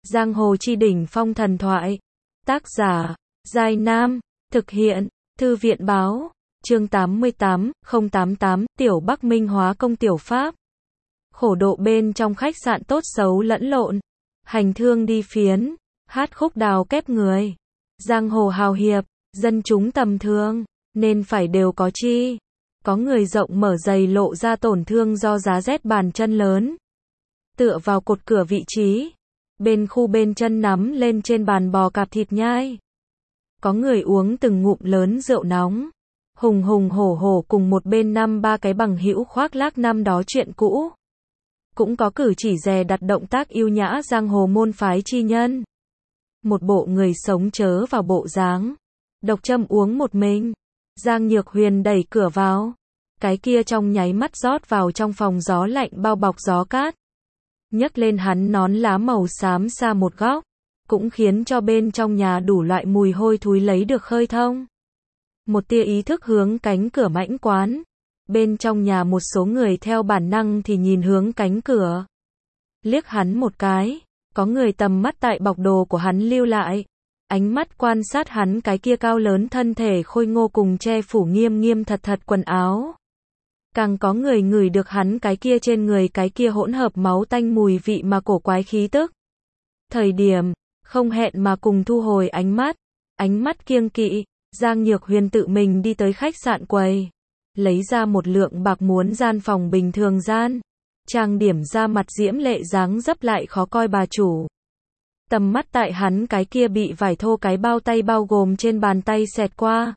Giang hồ chi đỉnh phong thần thoại. Tác giả, Giai Nam. Thực hiện, Thư viện báo. Chương 88, 088, Tiểu Bắc Minh hóa công tiểu pháp. Khổ độ bên trong khách sạn tốt xấu lẫn lộn. Hành thương đi phiến, hát khúc đào kép người. Giang hồ hào hiệp, dân chúng tầm thường, nên phải đều có chi. Có người rộng mở giày lộ ra tổn thương do giá rét bàn chân lớn. Tựa vào cột cửa vị trí. Bên khu bên chân nắm lên trên bàn bò cạp thịt nhai. Có người uống từng ngụm lớn rượu nóng. Hùng hùng hổ hổ cùng một bên năm ba cái bằng hữu khoác lác năm đó chuyện cũ. Cũng có cử chỉ dè đặt động tác yêu nhã giang hồ môn phái chi nhân. Một bộ người sống chớ vào bộ dáng. Độc châm uống một mình. Giang Nhược Huyền đẩy cửa vào. Cái kia trong nháy mắt rót vào trong phòng gió lạnh bao bọc gió cát. Nhấc lên hắn nón lá màu xám xa một góc. Cũng khiến cho bên trong nhà đủ loại mùi hôi thối lấy được khơi thông. Một tia ý thức hướng cánh cửa mãnh quán. Bên trong nhà một số người theo bản năng thì nhìn hướng cánh cửa. Liếc hắn một cái. Có người tầm mắt tại bọc đồ của hắn lưu lại. Ánh mắt quan sát hắn cái kia cao lớn thân thể khôi ngô cùng che phủ nghiêm nghiêm thật thật quần áo. Càng có người ngửi được hắn cái kia trên người cái kia hỗn hợp máu tanh mùi vị mà cổ quái khí tức. Thời điểm, không hẹn mà cùng thu hồi ánh mắt kiêng kỵ, Giang Nhược Huyền tự mình đi tới khách sạn quầy. Lấy ra một lượng bạc muốn gian phòng bình thường gian. Trang điểm ra mặt diễm lệ dáng dấp lại khó coi bà chủ. Tầm mắt tại hắn cái kia bị vải thô cái bao tay bao gồm trên bàn tay xẹt qua.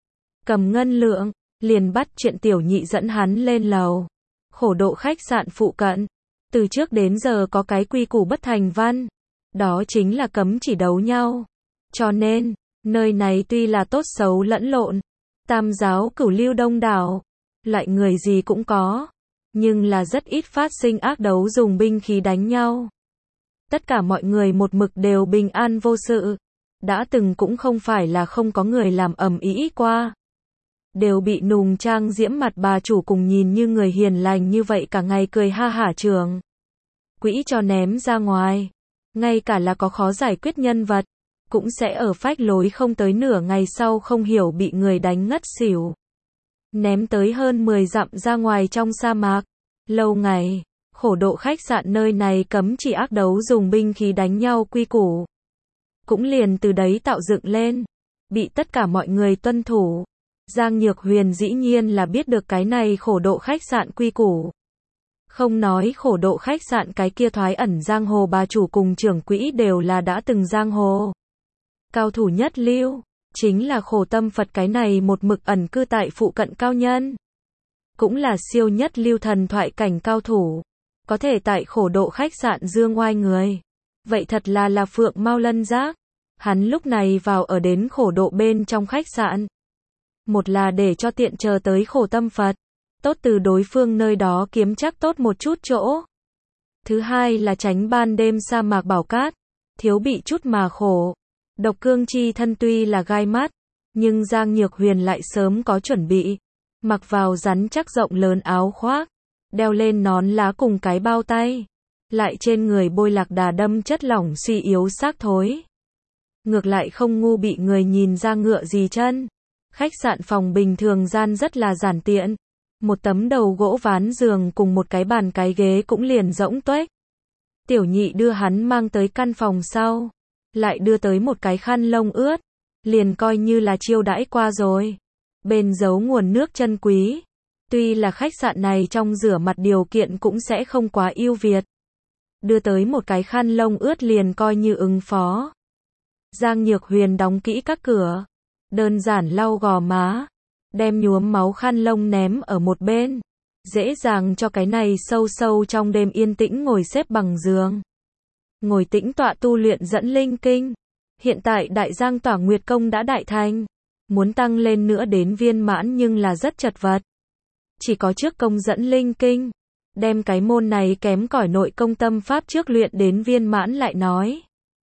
Cầm ngân lượng, liền bắt chuyện tiểu nhị dẫn hắn lên lầu. Khổ độ khách sạn phụ cận. Từ trước đến giờ có cái quy củ bất thành văn. Đó chính là cấm chỉ đấu nhau. Cho nên, nơi này tuy là tốt xấu lẫn lộn. Tam giáo cửu lưu đông đảo. Loại người gì cũng có. Nhưng là rất ít phát sinh ác đấu dùng binh khí đánh nhau. Tất cả mọi người một mực đều bình an vô sự. Đã từng cũng không phải là không có người làm ầm ĩ qua. Đều bị nùng trang diễm mặt bà chủ cùng nhìn như người hiền lành như vậy cả ngày cười ha hả trường. Quỹ cho ném ra ngoài. Ngay cả là có khó giải quyết nhân vật. Cũng sẽ ở phách lối không tới nửa ngày sau không hiểu bị người đánh ngất xỉu. Ném tới hơn 10 dặm ra ngoài trong sa mạc. Lâu ngày, khổ độ khách sạn nơi này cấm chỉ ác đấu dùng binh khí đánh nhau quy củ. Cũng liền từ đấy tạo dựng lên. Bị tất cả mọi người tuân thủ. Giang Nhược Huyền dĩ nhiên là biết được cái này khổ độ khách sạn quy củ. Không nói khổ độ khách sạn cái kia thoái ẩn giang hồ bà chủ cùng trưởng quỹ đều là đã từng giang hồ. Cao thủ nhất lưu, chính là khổ tâm Phật cái này một mực ẩn cư tại phụ cận cao nhân. Cũng là siêu nhất lưu thần thoại cảnh cao thủ. Có thể tại khổ độ khách sạn dương oai người. Vậy thật là phượng mau lân giác. Hắn lúc này vào ở đến khổ độ bên trong khách sạn. Một là để cho tiện chờ tới khổ tâm Phật. Tốt từ đối phương nơi đó kiếm chắc tốt một chút chỗ. Thứ hai là tránh ban đêm sa mạc bảo cát. Thiếu bị chút mà khổ. Độc cương chi thân tuy là gai mắt. Nhưng Giang Nhược Huyền lại sớm có chuẩn bị. Mặc vào rắn chắc rộng lớn áo khoác. Đeo lên nón lá cùng cái bao tay. Lại trên người bôi lạc đà đâm chất lỏng suy yếu xác thối. Ngược lại không ngu bị người nhìn ra ngựa gì chân. Khách sạn phòng bình thường gian rất là giản tiện. Một tấm đầu gỗ ván giường cùng một cái bàn cái ghế cũng liền rỗng tuếch. Tiểu nhị đưa hắn mang tới căn phòng sau. Lại đưa tới một cái khăn lông ướt. Liền coi như là chiêu đãi qua rồi. Bên giấu nguồn nước chân quý. Tuy là khách sạn này trong rửa mặt điều kiện cũng sẽ không quá ưu việt. Đưa tới một cái khăn lông ướt liền coi như ứng phó. Giang Nhược Huyền đóng kỹ các cửa. Đơn giản lau gò má. Đem nhuốm máu khăn lông ném ở một bên. Dễ dàng cho cái này sâu sâu trong đêm yên tĩnh ngồi xếp bằng giường. Ngồi tĩnh tọa tu luyện dẫn linh kinh. Hiện tại Đại Giang Tỏa Nguyệt Công đã đại thành. Muốn tăng lên nữa đến viên mãn nhưng là rất chật vật. Chỉ có trước công dẫn linh kinh. Đem cái môn này kém cỏi nội công tâm pháp trước luyện đến viên mãn lại nói.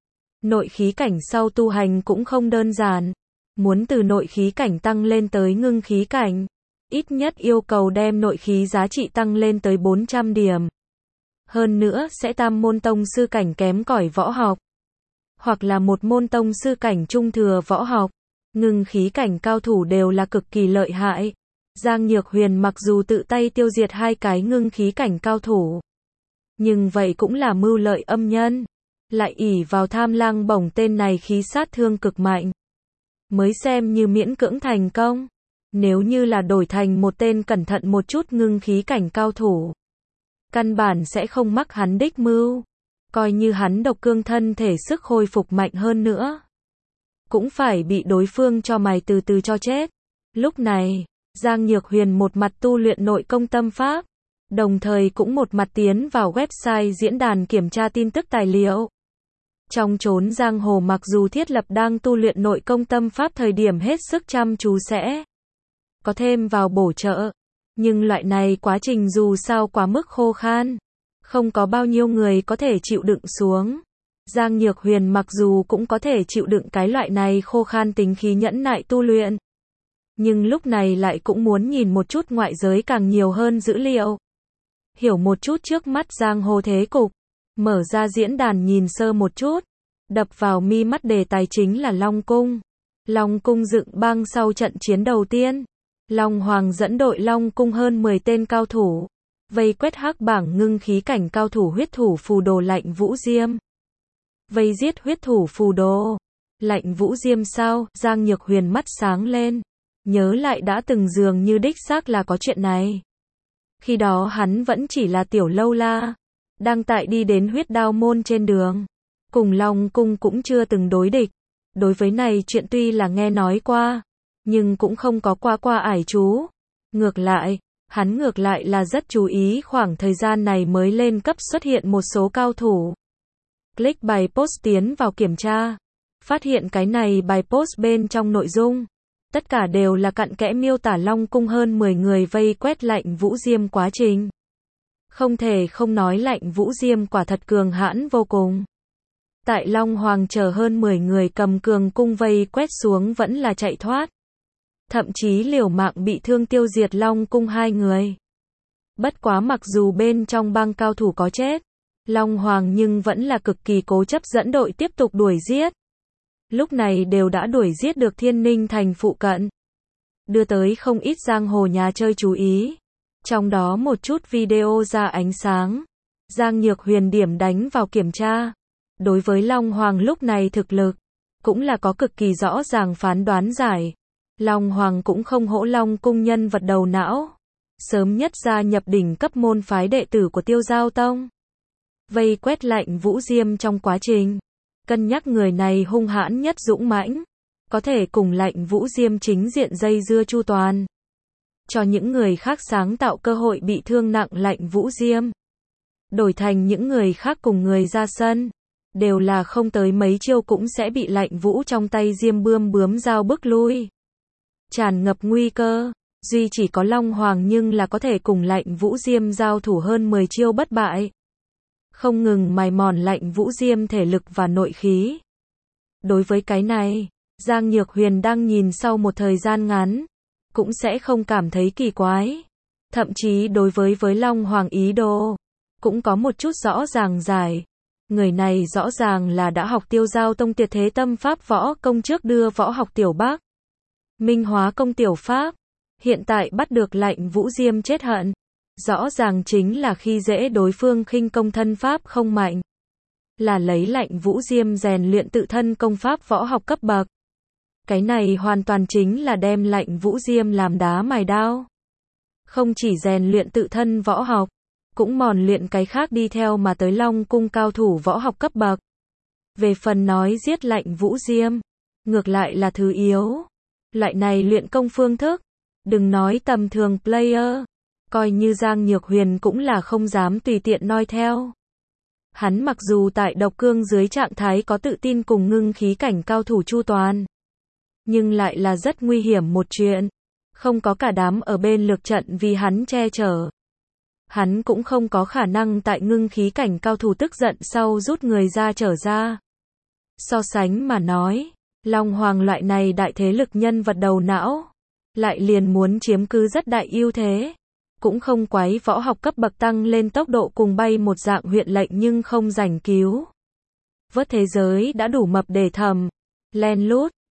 Nội khí cảnh sau tu hành cũng không đơn giản. Muốn từ nội khí cảnh tăng lên tới ngưng khí cảnh. Ít nhất yêu cầu đem nội khí giá trị tăng lên tới 400 điểm. Hơn nữa sẽ tam môn tông sư cảnh kém cỏi võ học. hoặc là một môn tông sư cảnh trung thừa võ học, ngưng khí cảnh cao thủ đều là cực kỳ lợi hại. Giang Nhược Huyền mặc dù tự tay tiêu diệt 2 cái ngưng khí cảnh cao thủ, nhưng vậy cũng là mưu lợi âm nhân, lại ỷ vào Tham Lang Bổng tên này khí sát thương cực mạnh, mới xem như miễn cưỡng thành công. Nếu như là đổi thành một tên cẩn thận một chút ngưng khí cảnh cao thủ, căn bản sẽ không mắc hắn đích mưu, coi như hắn độc cương thân thể sức hồi phục mạnh hơn nữa, cũng phải bị đối phương cho mày từ từ cho chết. Lúc này, Giang Nhược Huyền một mặt tu luyện nội công tâm pháp, đồng thời cũng một mặt tiến vào website diễn đàn kiểm tra tin tức tài liệu. Trong chốn giang hồ mặc dù thiết lập đang tu luyện nội công tâm pháp thời điểm hết sức chăm chú sẽ có thêm vào bổ trợ, nhưng loại này quá trình dù sao quá mức khô khan, không có bao nhiêu người có thể chịu đựng xuống. Giang Nhược Huyền mặc dù cũng có thể chịu đựng cái loại này khô khan tính khí nhẫn nại tu luyện, nhưng lúc này lại cũng muốn nhìn một chút ngoại giới càng nhiều hơn dữ liệu, hiểu một chút trước mắt giang hồ thế cục. Mở ra diễn đàn nhìn sơ một chút, đập vào mi mắt đề tài chính là Long Cung. Long Cung dựng bang sau trận chiến đầu tiên, Long Hoàng dẫn đội Long Cung hơn 10 tên cao thủ, vây quét hắc bảng ngưng khí cảnh cao thủ huyết thủ phù đồ Lạnh Vũ Diêm. Vây giết huyết thủ phù đồ Lạnh Vũ Diêm sau, Giang Nhược Huyền mắt sáng lên, nhớ lại đã từng dường như đích xác là có chuyện này. Khi đó hắn vẫn chỉ là tiểu lâu la, đang tại đi đến huyết đao môn trên đường, cùng Long Cung cũng chưa từng đối địch. Đối với này chuyện tuy là nghe nói qua, nhưng cũng không có qua ải chú. Ngược lại, hắn ngược lại là rất chú ý khoảng thời gian này mới lên cấp xuất hiện một số cao thủ. Click bài post tiến vào kiểm tra, phát hiện cái này bài post bên trong nội dung, tất cả đều là cặn kẽ miêu tả Long Cung hơn 10 người vây quét Lạnh Vũ Diêm quá trình. Không thể không nói Lạnh Vũ Diêm quả thật cường hãn vô cùng. Tại Long Hoàng chờ hơn 10 người cầm cường cung vây quét xuống vẫn là chạy thoát. Thậm chí liều mạng bị thương tiêu diệt Long Cung 2 người. Bất quá mặc dù bên trong bang cao thủ có chết, Long Hoàng nhưng vẫn là cực kỳ cố chấp dẫn đội tiếp tục đuổi giết. Lúc này đều đã đuổi giết được Thiên Ninh thành phụ cận, đưa tới không ít giang hồ nhà chơi chú ý. Trong đó một chút video ra ánh sáng, Giang Nhược Huyền điểm đánh vào kiểm tra. Đối với Long Hoàng lúc này thực lực, cũng là có cực kỳ rõ ràng phán đoán giải. Long Hoàng cũng không hỗ Long Cung nhân vật đầu não, sớm nhất gia nhập đỉnh cấp môn phái đệ tử của Tiêu Giao Tông. Vây quét Lạnh Vũ Diêm trong quá trình, cân nhắc người này hung hãn nhất dũng mãnh, có thể cùng Lạnh Vũ Diêm chính diện dây dưa chu toàn, cho những người khác sáng tạo cơ hội bị thương nặng Lạnh Vũ Diêm. Đổi thành những người khác cùng người ra sân, đều là không tới mấy chiêu cũng sẽ bị Lạnh Vũ trong tay Diêm bướm dao bức lui. Tràn ngập nguy cơ, duy chỉ có Long Hoàng nhưng là có thể cùng Lạnh Vũ Diêm giao thủ hơn 10 chiêu bất bại. Không ngừng mài mòn Lạnh Vũ Diêm thể lực và nội khí. Đối với cái này, Giang Nhược Huyền đang nhìn sau một thời gian ngắn, cũng sẽ không cảm thấy kỳ quái. Thậm chí đối với Long Hoàng ý đồ, cũng có một chút rõ ràng giải. Người này rõ ràng là đã học Tiêu Giao Tông tuyệt thế tâm pháp võ công trước đưa võ học tiểu Bắc, Minh Hóa công tiểu Pháp, hiện tại bắt được Lạnh Vũ Diêm chết hận. Rõ ràng chính là khi dễ đối phương khinh công thân pháp không mạnh, là lấy Lạnh Vũ Diêm rèn luyện tự thân công pháp võ học cấp bậc. Cái này hoàn toàn chính là đem Lạnh Vũ Diêm làm đá mài đao. Không chỉ rèn luyện tự thân võ học, cũng mòn luyện cái khác đi theo mà tới Long Cung cao thủ võ học cấp bậc. Về phần nói giết Lạnh Vũ Diêm, ngược lại là thứ yếu. Loại này luyện công phương thức, đừng nói tầm thường player, coi như Giang Nhược Huyền cũng là không dám tùy tiện noi theo. Hắn mặc dù tại độc cương dưới trạng thái có tự tin cùng ngưng khí cảnh cao thủ chu toàn, nhưng lại là rất nguy hiểm một chuyện. Không có cả đám ở bên lược trận vì hắn che chở. Hắn cũng không có khả năng tại ngưng khí cảnh cao thủ tức giận sau rút người ra trở ra. So sánh mà nói, Long Hoàng loại này đại thế lực nhân vật đầu não, lại liền muốn chiếm cứ rất đại ưu thế. Cũng không quái võ học cấp bậc tăng lên tốc độ cùng bay một dạng huyện lệnh nhưng không giành cứu. vớt thế giới đã đủ mập để thầm, len lút,